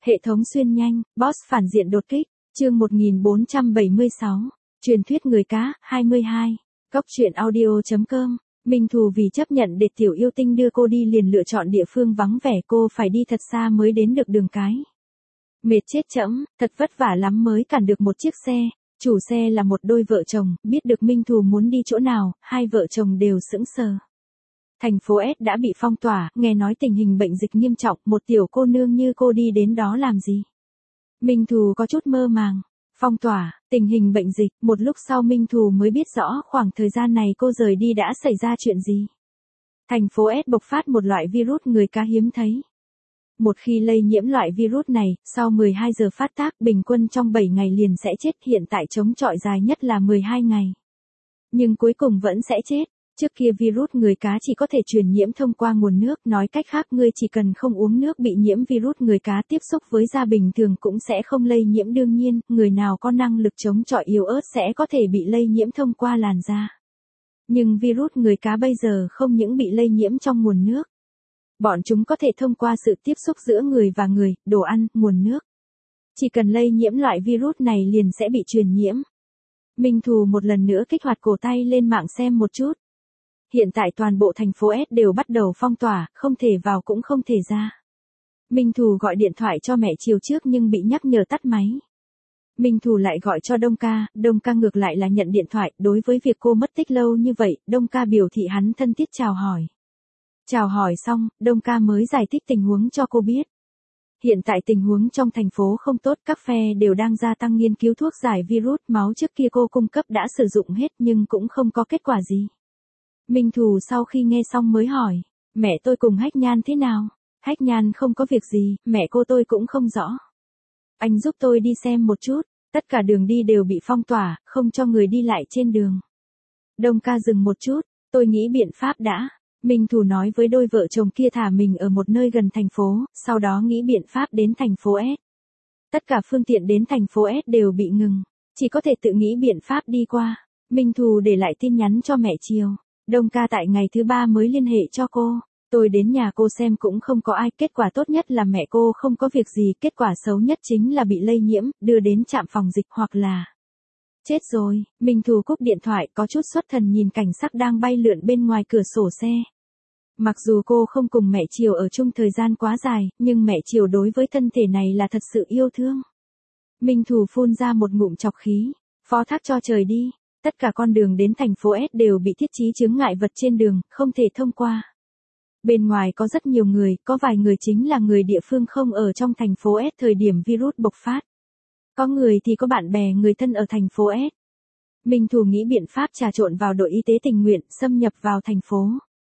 Hệ thống xuyên nhanh, boss phản diện đột kích, chương 1476, truyền thuyết người cá, 22, Cóc truyện audio.com. Minh Thù vì chấp nhận để tiểu yêu tinh đưa cô đi liền lựa chọn địa phương vắng vẻ, cô phải đi thật xa mới đến được đường cái. Mệt chết chẫm, thật vất vả lắm mới cản được một chiếc xe, chủ xe là một đôi vợ chồng, biết được Minh Thù muốn đi chỗ nào, hai vợ chồng đều sững sờ. Thành phố S đã bị phong tỏa, nghe nói tình hình bệnh dịch nghiêm trọng, một tiểu cô nương như cô đi đến đó làm gì? Minh Thù có chút mơ màng. Phong tỏa, tình hình bệnh dịch, một lúc sau Minh Thù mới biết rõ khoảng thời gian này cô rời đi đã xảy ra chuyện gì. Thành phố S bộc phát một loại virus người cá hiếm thấy. Một khi lây nhiễm loại virus này, sau 12 giờ phát tác bình quân trong 7 ngày liền sẽ chết, hiện tại chống chọi dài nhất là 12 ngày. Nhưng cuối cùng vẫn sẽ chết. Trước kia virus người cá chỉ có thể truyền nhiễm thông qua nguồn nước, nói cách khác ngươi chỉ cần không uống nước bị nhiễm virus người cá tiếp xúc với da bình thường cũng sẽ không lây nhiễm, đương nhiên, người nào có năng lực chống chọi yếu ớt sẽ có thể bị lây nhiễm thông qua làn da. Nhưng virus người cá bây giờ không những bị lây nhiễm trong nguồn nước. Bọn chúng có thể thông qua sự tiếp xúc giữa người và người, đồ ăn, nguồn nước. Chỉ cần lây nhiễm loại virus này liền sẽ bị truyền nhiễm. Minh Thù một lần nữa kích hoạt cổ tay lên mạng xem một chút. Hiện tại toàn bộ thành phố S đều bắt đầu phong tỏa, không thể vào cũng không thể ra. Minh Thù gọi điện thoại cho mẹ chiều trước nhưng bị nhắc nhở tắt máy. Minh Thù lại gọi cho Đông Ca ngược lại là nhận điện thoại, đối với việc cô mất tích lâu như vậy, Đông Ca biểu thị hắn thân thiết chào hỏi. Chào hỏi xong, Đông Ca mới giải thích tình huống cho cô biết. Hiện tại tình huống trong thành phố không tốt, các phe đều đang gia tăng nghiên cứu thuốc giải virus, máu trước kia cô cung cấp đã sử dụng hết nhưng cũng không có kết quả gì. Minh Thù sau khi nghe xong mới hỏi, mẹ tôi cùng Hách Nhan thế nào? Hách Nhan không có việc gì, mẹ cô tôi cũng không rõ. Anh giúp tôi đi xem một chút, tất cả đường đi đều bị phong tỏa, không cho người đi lại trên đường. Đông Ca dừng một chút, tôi nghĩ biện pháp đã. Minh Thù nói với đôi vợ chồng kia thả mình ở một nơi gần thành phố, sau đó nghĩ biện pháp đến thành phố S. Tất cả phương tiện đến thành phố S đều bị ngừng, chỉ có thể tự nghĩ biện pháp đi qua. Minh Thù để lại tin nhắn cho mẹ chiều. Đông Ca tại ngày thứ 3 mới liên hệ cho cô. Tôi đến nhà cô xem cũng không có ai, kết quả tốt nhất là mẹ cô không có việc gì, kết quả xấu nhất chính là bị lây nhiễm, đưa đến trạm phòng dịch hoặc là... Chết rồi, Minh Thù cúp điện thoại có chút xuất thần nhìn cảnh sắc đang bay lượn bên ngoài cửa sổ xe. Mặc dù cô không cùng mẹ Triều ở chung thời gian quá dài, nhưng mẹ Triều đối với thân thể này là thật sự yêu thương. Minh Thù phun ra một ngụm trọc khí, phó thác cho trời đi. Tất cả con đường đến thành phố S đều bị thiết trí chướng ngại vật trên đường, không thể thông qua. Bên ngoài có rất nhiều người, có vài người chính là người địa phương không ở trong thành phố S thời điểm virus bộc phát. Có người thì có bạn bè người thân ở thành phố S. Minh Thù nghĩ biện pháp trà trộn vào đội y tế tình nguyện, xâm nhập vào thành phố.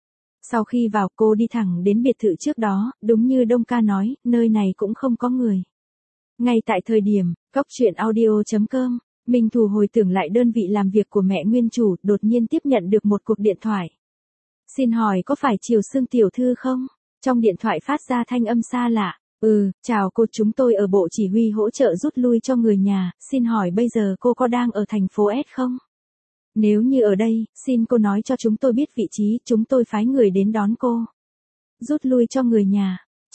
Sau khi vào cô đi thẳng đến biệt thự trước đó, đúng như Đông Ca nói, nơi này cũng không có người. Ngay tại thời điểm, Cóc truyện audio.com. Minh Thù hồi tưởng lại đơn vị làm việc của mẹ nguyên chủ, đột nhiên tiếp nhận được một cuộc điện thoại. Xin hỏi có phải Triều Sương tiểu thư không? Trong điện thoại phát ra thanh âm xa lạ. Chào cô, chúng tôi ở bộ chỉ huy hỗ trợ rút lui cho người nhà, xin hỏi bây giờ cô có đang ở thành phố S không? Nếu như ở đây, xin cô nói cho chúng tôi biết vị trí, chúng tôi phái người đến đón cô. Rút lui cho người nhà.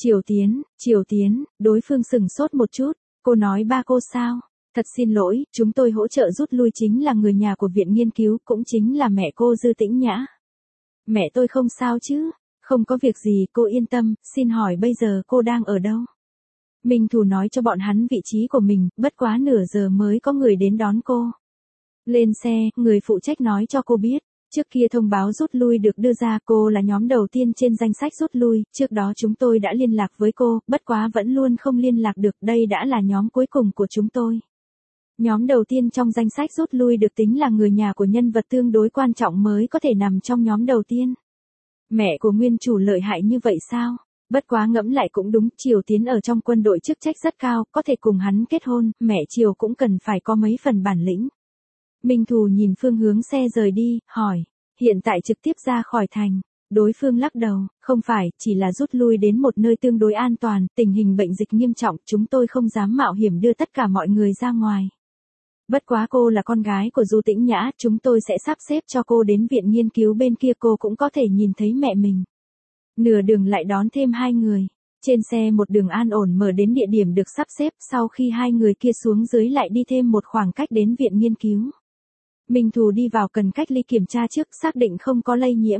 Triều Tiến, đối phương sừng sốt một chút, cô nói ba cô sao? Thật xin lỗi, chúng tôi hỗ trợ rút lui chính là người nhà của viện nghiên cứu, cũng chính là mẹ cô Dư Tĩnh Nhã. Mẹ tôi không sao chứ? Không có việc gì, cô yên tâm, xin hỏi bây giờ cô đang ở đâu? Minh Thù nói cho bọn hắn vị trí của mình, bất quá nửa giờ mới có người đến đón cô. Lên xe, người phụ trách nói cho cô biết, trước kia thông báo rút lui được đưa ra, cô là nhóm đầu tiên trên danh sách rút lui, trước đó chúng tôi đã liên lạc với cô, bất quá vẫn luôn không liên lạc được, đây đã là nhóm cuối cùng của chúng tôi. Nhóm đầu tiên trong danh sách rút lui được tính là người nhà của nhân vật tương đối quan trọng mới có thể nằm trong nhóm đầu tiên. Mẹ của nguyên chủ lợi hại như vậy sao? Bất quá ngẫm lại cũng đúng, Triều Tiến ở trong quân đội chức trách rất cao, có thể cùng hắn kết hôn, mẹ Triều cũng cần phải có mấy phần bản lĩnh. Minh Thù nhìn phương hướng xe rời đi, hỏi, hiện tại trực tiếp ra khỏi thành. Đối phương lắc đầu, không phải, chỉ là rút lui đến một nơi tương đối an toàn, tình hình bệnh dịch nghiêm trọng, chúng tôi không dám mạo hiểm đưa tất cả mọi người ra ngoài. Bất quá cô là con gái của Du Tĩnh Nhã, chúng tôi sẽ sắp xếp cho cô đến viện nghiên cứu bên kia, cô cũng có thể nhìn thấy mẹ mình. Nửa đường lại đón thêm 2 người. Trên xe một đường an ổn mở đến địa điểm được sắp xếp, sau khi hai người kia xuống dưới lại đi thêm một khoảng cách đến viện nghiên cứu. Minh Thù đi vào cần cách ly kiểm tra trước, xác định không có lây nhiễm.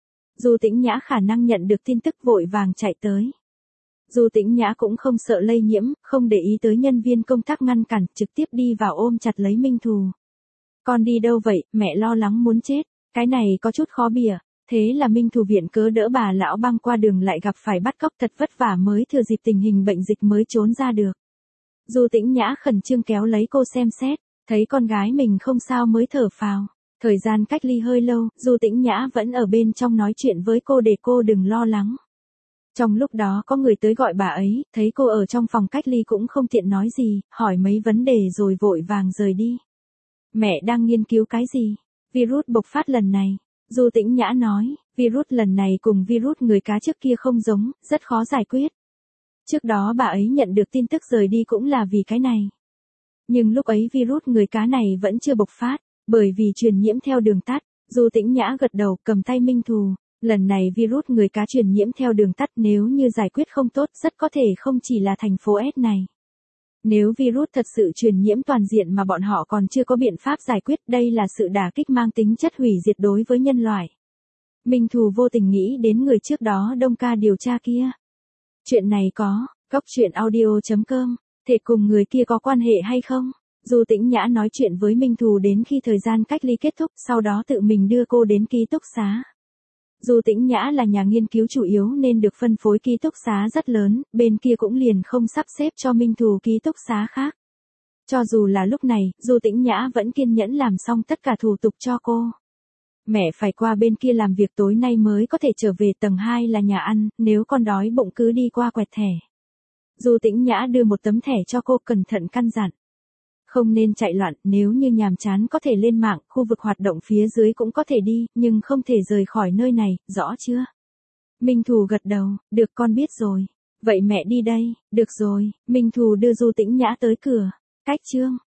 Du Tĩnh Nhã khả năng nhận được tin tức vội vàng chạy tới. Du Tĩnh Nhã cũng không sợ lây nhiễm, không để ý tới nhân viên công tác ngăn cản, trực tiếp đi vào ôm chặt lấy Minh Thù. Con đi đâu vậy, mẹ lo lắng muốn chết, cái này có chút khó bìa. Thế là Minh Thù viện cớ đỡ bà lão băng qua đường lại gặp phải bắt cóc, thật vất vả mới thừa dịp tình hình bệnh dịch mới trốn ra được. Du Tĩnh Nhã khẩn trương kéo lấy cô xem xét, thấy con gái mình không sao mới thở phào. Thời gian cách ly hơi lâu, Du Tĩnh Nhã vẫn ở bên trong nói chuyện với cô để cô đừng lo lắng. Trong lúc đó có người tới gọi bà ấy, thấy cô ở trong phòng cách ly cũng không tiện nói gì, hỏi mấy vấn đề rồi vội vàng rời đi. Mẹ đang nghiên cứu cái gì? Virus bộc phát lần này. Du Tĩnh Nhã nói, virus lần này cùng virus người cá trước kia không giống, rất khó giải quyết. Trước đó bà ấy nhận được tin tức rời đi cũng là vì cái này. Nhưng lúc ấy virus người cá này vẫn chưa bộc phát, bởi vì truyền nhiễm theo đường tắt. Du Tĩnh Nhã gật đầu, cầm tay Minh Thù. Lần này virus người cá truyền nhiễm theo đường tắt, nếu như giải quyết không tốt rất có thể không chỉ là thành phố S này. Nếu virus thật sự truyền nhiễm toàn diện mà bọn họ còn chưa có biện pháp giải quyết, đây là sự đả kích mang tính chất hủy diệt đối với nhân loại. Minh Thù vô tình nghĩ đến người trước đó Đông Ca điều tra kia. Chuyện này có, Cốc Truyện Audio.com, thể cùng người kia có quan hệ hay không? Du Tĩnh Nhã nói chuyện với Minh Thù đến khi thời gian cách ly kết thúc, sau đó tự mình đưa cô đến ký túc xá. Du Tĩnh Nhã là nhà nghiên cứu chủ yếu nên được phân phối ký túc xá rất lớn, bên kia cũng liền không sắp xếp cho Minh Thù ký túc xá khác. Cho dù là lúc này, Du Tĩnh Nhã vẫn kiên nhẫn làm xong tất cả thủ tục cho cô. Mẹ phải qua bên kia làm việc tối nay mới có thể trở về, tầng 2 là nhà ăn, nếu con đói bụng cứ đi qua quẹt thẻ. Du Tĩnh Nhã đưa một tấm thẻ cho cô, cẩn thận căn dặn. Không nên chạy loạn, nếu như nhàm chán có thể lên mạng, khu vực hoạt động phía dưới cũng có thể đi, nhưng không thể rời khỏi nơi này, rõ chưa? Minh Thù gật đầu, được con biết rồi. Vậy mẹ đi đây, được rồi, Minh Thù đưa Du Tĩnh Nhã tới cửa. Cách chương